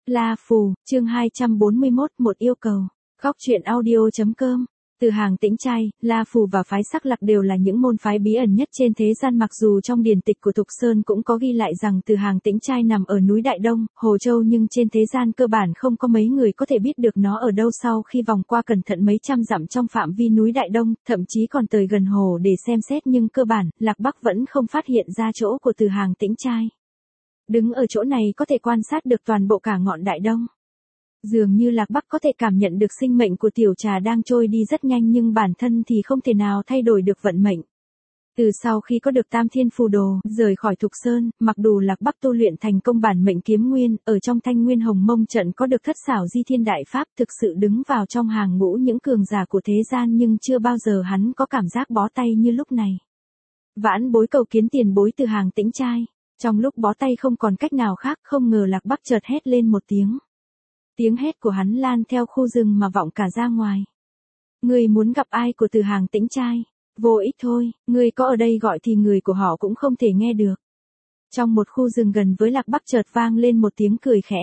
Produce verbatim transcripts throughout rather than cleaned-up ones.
La Phù, chương hai trăm bốn mươi mốt, một yêu cầu. Góc truyện audio chấm com. Từ hàng Tĩnh Trai, La Phù và phái Sắc Lạc đều là những môn phái bí ẩn nhất trên thế gian, mặc dù trong điển tịch của Thục Sơn cũng có ghi lại rằng Từ hàng Tĩnh Trai nằm ở núi Đại Đông, Hồ Châu, nhưng trên thế gian cơ bản không có mấy người có thể biết được nó ở đâu. Sau khi vòng qua cẩn thận mấy trăm dặm trong phạm vi núi Đại Đông, thậm chí còn tới gần hồ để xem xét, nhưng cơ bản, Lạc Bắc vẫn không phát hiện ra chỗ của Từ hàng Tĩnh Trai. Đứng ở chỗ này có thể quan sát được toàn bộ cả ngọn Đại Đông. Dường như Lạc Bắc có thể cảm nhận được sinh mệnh của tiểu trà đang trôi đi rất nhanh, nhưng bản thân thì không thể nào thay đổi được vận mệnh. Từ sau khi có được Tam Thiên Phù Đồ, rời khỏi Thục Sơn, mặc dù Lạc Bắc tu luyện thành công bản mệnh kiếm nguyên, ở trong Thanh Nguyên Hồng Mông trận có được thất xảo di thiên đại pháp, thực sự đứng vào trong hàng ngũ những cường giả của thế gian, nhưng chưa bao giờ hắn có cảm giác bó tay như lúc này. Vãn bối cầu kiến tiền bối Từ hàng Tĩnh Trai. Trong lúc bó tay không còn cách nào khác, không ngờ Lạc Bắc chợt hét lên một tiếng. Tiếng hét của hắn lan theo khu rừng mà vọng cả ra ngoài. Người muốn gặp ai của Từ hàng Tĩnh Trai? Vô ích thôi, người có ở đây gọi thì người của họ cũng không thể nghe được. Trong một khu rừng gần với Lạc Bắc chợt vang lên một tiếng cười khẽ.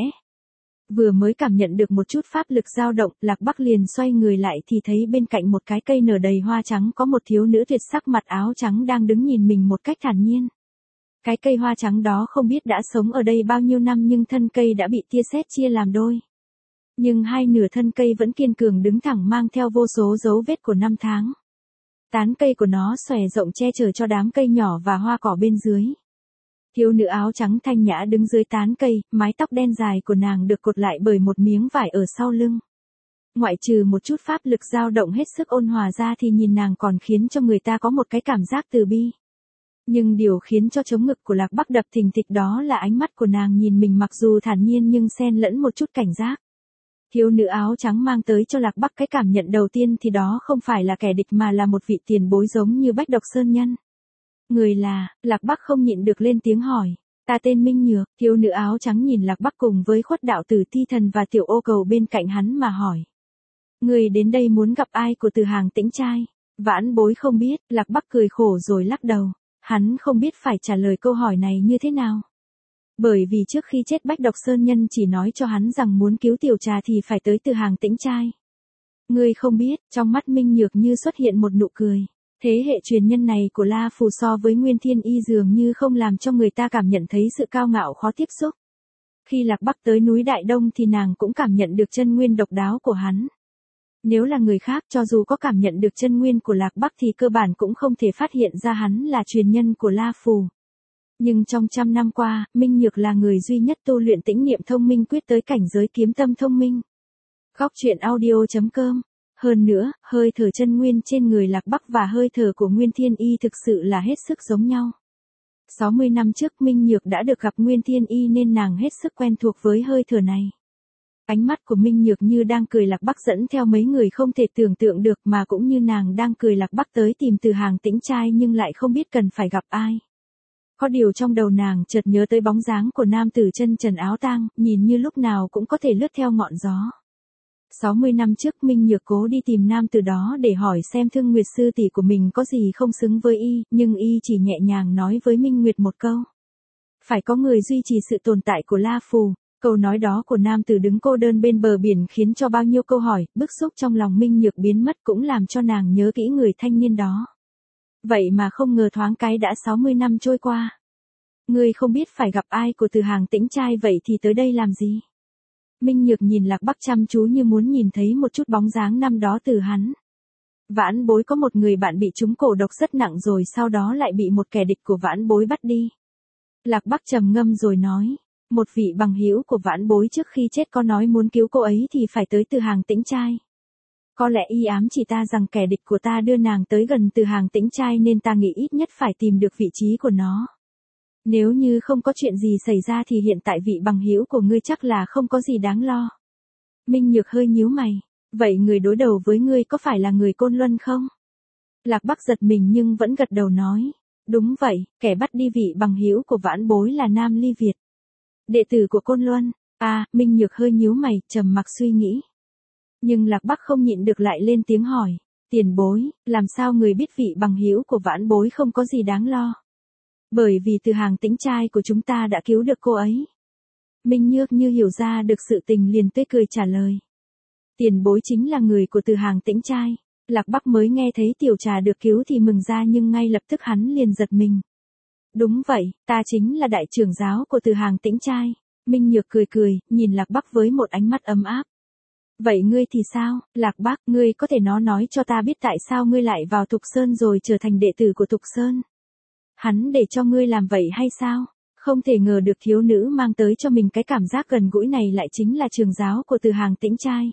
Vừa mới cảm nhận được một chút pháp lực dao động, Lạc Bắc liền xoay người lại thì thấy bên cạnh một cái cây nở đầy hoa trắng có một thiếu nữ tuyệt sắc mặc áo trắng đang đứng nhìn mình một cách thản nhiên. Cái cây hoa trắng đó không biết đã sống ở đây bao nhiêu năm, nhưng thân cây đã bị tia sét chia làm đôi. Nhưng hai nửa thân cây vẫn kiên cường đứng thẳng, mang theo vô số dấu vết của năm tháng. Tán cây của nó xòe rộng che chở cho đám cây nhỏ và hoa cỏ bên dưới. Thiếu nữ áo trắng thanh nhã đứng dưới tán cây, mái tóc đen dài của nàng được cột lại bởi một miếng vải ở sau lưng. Ngoại trừ một chút pháp lực dao động hết sức ôn hòa ra thì nhìn nàng còn khiến cho người ta có một cái cảm giác từ bi. Nhưng điều khiến cho trống ngực của Lạc Bắc đập thình thịch đó là ánh mắt của nàng nhìn mình, mặc dù thản nhiên nhưng xen lẫn một chút cảnh giác. Thiếu nữ áo trắng mang tới cho Lạc Bắc cái cảm nhận đầu tiên thì đó không phải là kẻ địch mà là một vị tiền bối giống như Bách Độc Sơn Nhân. Người là, Lạc Bắc không nhịn được lên tiếng hỏi. Ta tên Minh Nhược. Thiếu nữ áo trắng nhìn Lạc Bắc cùng với Khuất Đạo Tử Thi Thần và Tiểu Ô Cầu bên cạnh hắn mà hỏi. Người đến đây muốn gặp ai của Từ hàng Tĩnh Trai? Vãn bối không biết. Lạc Bắc cười khổ rồi lắc đầu. Hắn không biết phải trả lời câu hỏi này như thế nào. Bởi vì trước khi chết Bách Độc Sơn Nhân chỉ nói cho hắn rằng muốn cứu tiểu trà thì phải tới Từ hàng Tĩnh Trai. Ngươi không biết, trong mắt Minh Nhược như xuất hiện một nụ cười. Thế hệ truyền nhân này của La Phù so với Nguyên Thiên Y dường như không làm cho người ta cảm nhận thấy sự cao ngạo khó tiếp xúc. Khi Lạc Bắc tới núi Đại Đông thì nàng cũng cảm nhận được chân nguyên độc đáo của hắn. Nếu là người khác, cho dù có cảm nhận được chân nguyên của Lạc Bắc thì cơ bản cũng không thể phát hiện ra hắn là truyền nhân của La Phù. Nhưng trong trăm năm qua, Minh Nhược là người duy nhất tu luyện tĩnh niệm thông minh quyết tới cảnh giới kiếm tâm thông minh. Góc truyện audio chấm com. Hơn nữa, hơi thở chân nguyên trên người Lạc Bắc và hơi thở của Nguyên Thiên Y thực sự là hết sức giống nhau. sáu mươi năm trước Minh Nhược đã được gặp Nguyên Thiên Y nên nàng hết sức quen thuộc với hơi thở này. Ánh mắt của Minh Nhược như đang cười Lạc Bắc dẫn theo mấy người không thể tưởng tượng được, mà cũng như nàng đang cười Lạc Bắc tới tìm Từ hàng Tĩnh Trai nhưng lại không biết cần phải gặp ai. Có điều trong đầu nàng chợt nhớ tới bóng dáng của nam tử chân trần áo tang, nhìn như lúc nào cũng có thể lướt theo ngọn gió. sáu mươi năm trước Minh Nhược cố đi tìm nam tử đó để hỏi xem Thương Nguyệt sư tỷ của mình có gì không xứng với y, nhưng y chỉ nhẹ nhàng nói với Minh Nguyệt một câu. Phải có người duy trì sự tồn tại của La Phù. Câu nói đó của nam tử đứng cô đơn bên bờ biển khiến cho bao nhiêu câu hỏi, bức xúc trong lòng Minh Nhược biến mất, cũng làm cho nàng nhớ kỹ người thanh niên đó. Vậy mà không ngờ thoáng cái đã sáu mươi năm trôi qua. Ngươi không biết phải gặp ai của Từ hàng Tĩnh Trai vậy thì tới đây làm gì? Minh Nhược nhìn Lạc Bắc chăm chú như muốn nhìn thấy một chút bóng dáng năm đó từ hắn. Vãn bối có một người bạn bị trúng cổ độc rất nặng rồi sau đó lại bị một kẻ địch của vãn bối bắt đi. Lạc Bắc trầm ngâm rồi nói. Một vị bằng hữu của vãn bối trước khi chết có nói muốn cứu cô ấy thì phải tới Từ hàng Tĩnh Trai. Có lẽ y ám chỉ ta rằng kẻ địch của ta đưa nàng tới gần Từ hàng Tĩnh Trai nên ta nghĩ ít nhất phải tìm được vị trí của nó. Nếu như không có chuyện gì xảy ra thì hiện tại vị bằng hữu của ngươi chắc là không có gì đáng lo. Minh Nhược hơi nhíu mày. Vậy người đối đầu với ngươi có phải là người Côn Luân không? Lạc Bắc giật mình nhưng vẫn gật đầu nói. Đúng vậy, kẻ bắt đi vị bằng hữu của vãn bối là Nam Ly Việt. Đệ tử của Côn Luân. À, Minh Nhược hơi nhíu mày, trầm mặc suy nghĩ. Nhưng Lạc Bắc không nhịn được lại lên tiếng hỏi. Tiền bối, làm sao người biết vị bằng hữu của vãn bối không có gì đáng lo? Bởi vì Từ hàng Tĩnh Trai của chúng ta đã cứu được cô ấy. Minh Nhược như hiểu ra được sự tình liền tươi cười trả lời. Tiền bối chính là người của Từ Hàng Tĩnh trai. Lạc Bắc mới nghe thấy tiểu trà được cứu thì mừng ra nhưng ngay lập tức hắn liền giật mình. Đúng vậy, ta chính là đại trưởng giáo của Từ Hàng Tĩnh trai. Minh Nhược cười cười, nhìn Lạc Bắc với một ánh mắt ấm áp. Vậy ngươi thì sao, Lạc Bắc, ngươi có thể nó nói cho ta biết tại sao ngươi lại vào Thục Sơn rồi trở thành đệ tử của Thục Sơn? Hắn để cho ngươi làm vậy hay sao? Không thể ngờ được thiếu nữ mang tới cho mình cái cảm giác gần gũi này lại chính là trưởng giáo của Từ Hàng Tĩnh trai.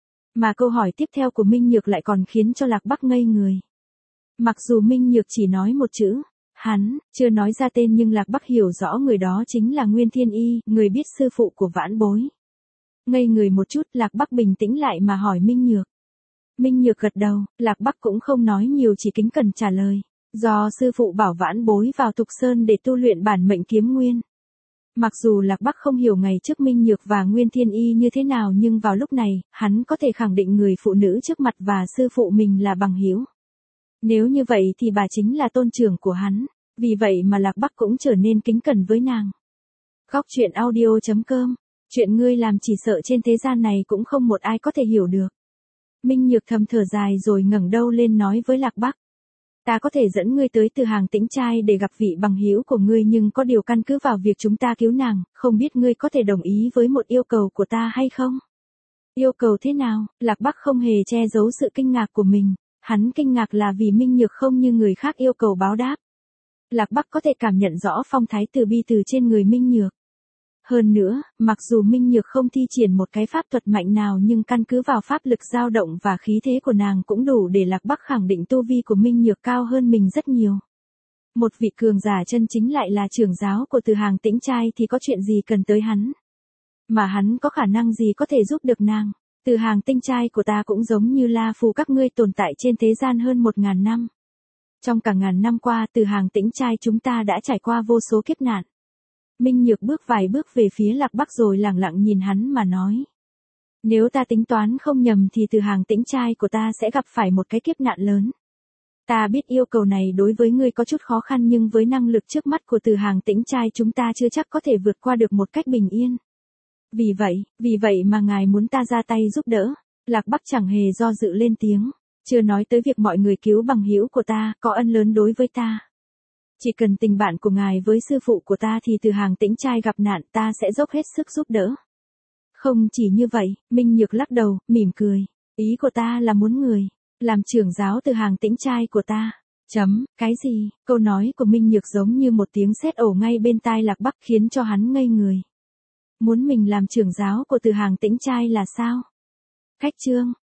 Mà câu hỏi tiếp theo của Minh Nhược lại còn khiến cho Lạc Bắc ngây người. Mặc dù Minh Nhược chỉ nói một chữ, hắn, chưa nói ra tên nhưng Lạc Bắc hiểu rõ người đó chính là Nguyên Thiên Y, người biết sư phụ của vãn bối. Ngây người một chút, Lạc Bắc bình tĩnh lại mà hỏi Minh Nhược. Minh Nhược gật đầu, Lạc Bắc cũng không nói nhiều chỉ kính cẩn trả lời. Do sư phụ bảo vãn bối vào Thục Sơn để tu luyện bản mệnh kiếm nguyên. Mặc dù Lạc Bắc không hiểu ngày trước Minh Nhược và Nguyên Thiên Y như thế nào nhưng vào lúc này, hắn có thể khẳng định người phụ nữ trước mặt và sư phụ mình là bằng hữu. Nếu như vậy thì bà chính là tôn trưởng của hắn, vì vậy mà Lạc Bắc cũng trở nên kính cẩn với nàng. Góc truyện audio chấm com, chuyện ngươi làm chỉ sợ trên thế gian này cũng không một ai có thể hiểu được. Minh Nhược thầm thở dài rồi ngẩng đầu lên nói với Lạc Bắc. Ta có thể dẫn ngươi tới Từ Hàng Tĩnh trai để gặp vị bằng hữu của ngươi nhưng có điều căn cứ vào việc chúng ta cứu nàng, không biết ngươi có thể đồng ý với một yêu cầu của ta hay không? Yêu cầu thế nào? Lạc Bắc không hề che giấu sự kinh ngạc của mình, hắn kinh ngạc là vì Minh Nhược không như người khác yêu cầu báo đáp. Lạc Bắc có thể cảm nhận rõ phong thái từ bi từ trên người Minh Nhược. Hơn nữa, mặc dù Minh Nhược không thi triển một cái pháp thuật mạnh nào nhưng căn cứ vào pháp lực dao động và khí thế của nàng cũng đủ để Lạc Bắc khẳng định tu vi của Minh Nhược cao hơn mình rất nhiều. Một vị cường giả chân chính lại là trưởng giáo của Từ Hàng Tĩnh trai thì có chuyện gì cần tới hắn. Mà hắn có khả năng gì có thể giúp được nàng. Từ Hàng Tĩnh trai của ta cũng giống như La Phù các ngươi tồn tại trên thế gian hơn một ngàn năm. Trong cả ngàn năm qua Từ Hàng Tĩnh trai chúng ta đã trải qua vô số kiếp nạn. Minh Nhược bước vài bước về phía Lạc Bắc rồi lẳng lặng nhìn hắn mà nói. Nếu ta tính toán không nhầm thì Từ Hàng Tĩnh trai của ta sẽ gặp phải một cái kiếp nạn lớn. Ta biết yêu cầu này đối với ngươi có chút khó khăn nhưng với năng lực trước mắt của Từ Hàng Tĩnh trai chúng ta chưa chắc có thể vượt qua được một cách bình yên. Vì vậy, vì vậy mà ngài muốn ta ra tay giúp đỡ. Lạc Bắc chẳng hề do dự lên tiếng. Chưa nói tới việc mọi người cứu bằng hữu của ta có ân lớn đối với ta. Chỉ cần tình bạn của ngài với sư phụ của ta thì Từ Hàng Tĩnh trai gặp nạn ta sẽ dốc hết sức giúp đỡ. Không chỉ như vậy, Minh Nhược lắc đầu, mỉm cười. Ý của ta là muốn người, làm trưởng giáo Từ Hàng Tĩnh trai của ta. Chấm, cái gì? Câu nói của Minh Nhược giống như một tiếng sét ổ ngay bên tai Lạc Bắc khiến cho hắn ngây người. Muốn mình làm trưởng giáo của Từ Hàng Tĩnh trai là sao? Cách chương.